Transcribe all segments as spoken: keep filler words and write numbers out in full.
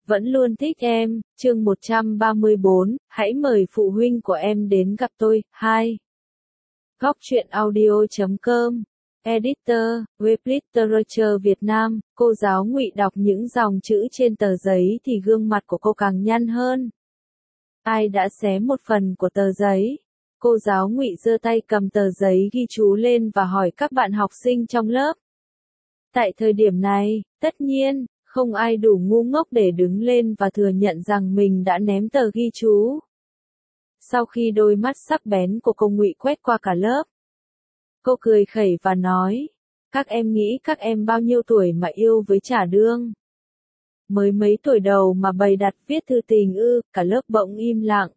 vẫn luôn thích em, chương một trăm ba mươi bốn, hãy mời phụ huynh của em đến gặp tôi, hai. Góc truyện audio chấm com, Editor, Web Literature Việt Nam, cô giáo Ngụy đọc những dòng chữ trên tờ giấy thì gương mặt của cô càng nhăn hơn. Ai đã xé một phần của tờ giấy? Cô giáo Ngụy giơ tay cầm tờ giấy ghi chú lên và hỏi các bạn học sinh trong lớp. Tại thời điểm này, tất nhiên, không ai đủ ngu ngốc để đứng lên và thừa nhận rằng mình đã ném tờ ghi chú. Sau khi đôi mắt sắc bén của cô Ngụy quét qua cả lớp, cô cười khẩy và nói, các em nghĩ các em bao nhiêu tuổi mà yêu với Trà Đương? Mới mấy tuổi đầu mà bày đặt viết thư tình ư? Cả lớp bỗng im lặng.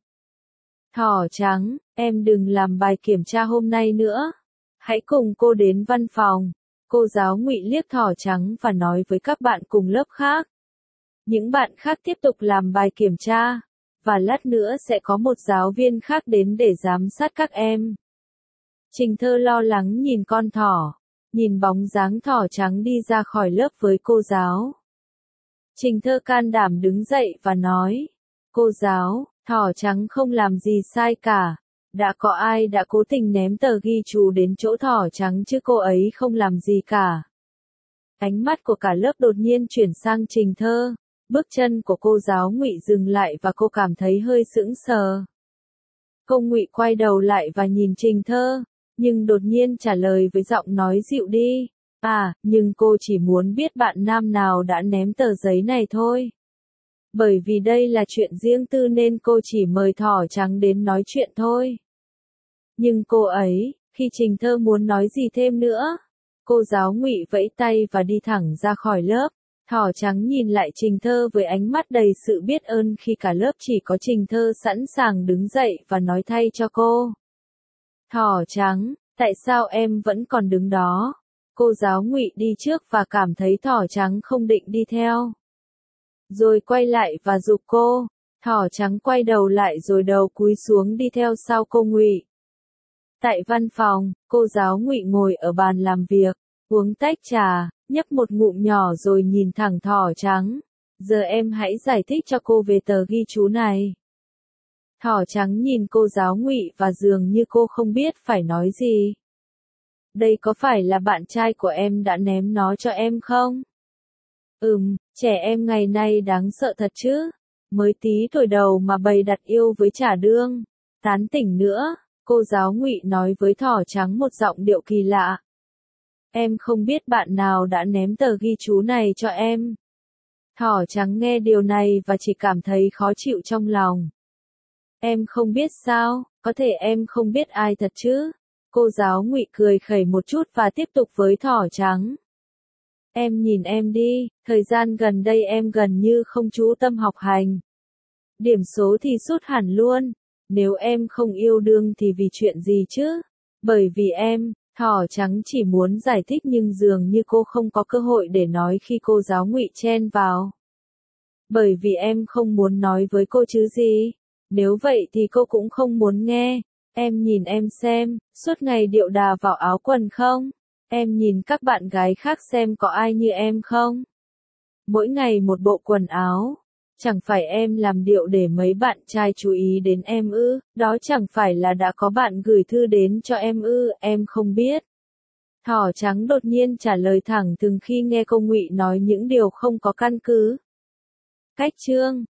Thỏ trắng, em đừng làm bài kiểm tra hôm nay nữa. Hãy cùng cô đến văn phòng. Cô giáo Ngụy liếc thỏ trắng và nói với các bạn cùng lớp khác. Những bạn khác tiếp tục làm bài kiểm tra, và lát nữa sẽ có một giáo viên khác đến để giám sát các em. Trình Thơ lo lắng nhìn con thỏ, nhìn bóng dáng thỏ trắng đi ra khỏi lớp với cô giáo. Trình Thơ can đảm đứng dậy và nói, cô giáo, thỏ trắng không làm gì sai cả. Đã có ai đã cố tình ném tờ ghi chú đến chỗ thỏ trắng chứ cô ấy không làm gì cả. Ánh mắt của cả lớp đột nhiên chuyển sang Trình Thơ. Bước chân của cô giáo Ngụy dừng lại và cô cảm thấy hơi sững sờ. Cô Ngụy quay đầu lại và nhìn Trình Thơ, nhưng đột nhiên trả lời với giọng nói dịu đi. À, nhưng cô chỉ muốn biết bạn nam nào đã ném tờ giấy này thôi. Bởi vì đây là chuyện riêng tư nên cô chỉ mời thỏ trắng đến nói chuyện thôi. Nhưng cô ấy, khi Trình Thơ muốn nói gì thêm nữa, cô giáo Ngụy vẫy tay và đi thẳng ra khỏi lớp. Thỏ trắng nhìn lại Trình Thơ với ánh mắt đầy sự biết ơn khi cả lớp chỉ có Trình Thơ sẵn sàng đứng dậy và nói thay cho cô. Thỏ trắng, tại sao em vẫn còn đứng đó? Cô giáo Ngụy đi trước và cảm thấy thỏ trắng không định đi theo. Rồi quay lại và giục cô. Thỏ trắng quay đầu lại rồi đầu cúi xuống đi theo sau cô Ngụy. Tại văn phòng, cô giáo Ngụy ngồi ở bàn làm việc, uống tách trà, nhấp một ngụm nhỏ rồi nhìn thẳng thỏ trắng. Giờ em hãy giải thích cho cô về tờ ghi chú này. Thỏ trắng nhìn cô giáo Ngụy và dường như cô không biết phải nói gì. Đây có phải là bạn trai của em đã ném nó cho em không? Ừm, trẻ em ngày nay đáng sợ thật chứ. Mới tí tuổi đầu mà bày đặt yêu với Trà Đương. Tán tỉnh nữa, cô giáo Ngụy nói với thỏ trắng một giọng điệu kỳ lạ. Em không biết bạn nào đã ném tờ ghi chú này cho em. Thỏ trắng nghe điều này và chỉ cảm thấy khó chịu trong lòng. Em không biết sao, có thể em không biết ai thật chứ. Cô giáo Ngụy cười khẩy một chút và tiếp tục với thỏ trắng. Em nhìn em đi, thời gian gần đây em gần như không chú tâm học hành. Điểm số thì sút hẳn luôn. Nếu em không yêu đương thì vì chuyện gì chứ? Bởi vì em, thỏ trắng chỉ muốn giải thích nhưng dường như cô không có cơ hội để nói khi cô giáo Ngụy chen vào. Bởi vì em không muốn nói với cô chứ gì. Nếu vậy thì cô cũng không muốn nghe. Em nhìn em xem, suốt ngày điệu đà vào áo quần không? Em nhìn các bạn gái khác xem có ai như em không? Mỗi ngày một bộ quần áo. Chẳng phải em làm điệu để mấy bạn trai chú ý đến em ư? Đó chẳng phải là đã có bạn gửi thư đến cho em ư? Em không biết. Thỏ trắng đột nhiên trả lời thẳng thừng khi nghe cô Ngụy nói những điều không có căn cứ. Cách chương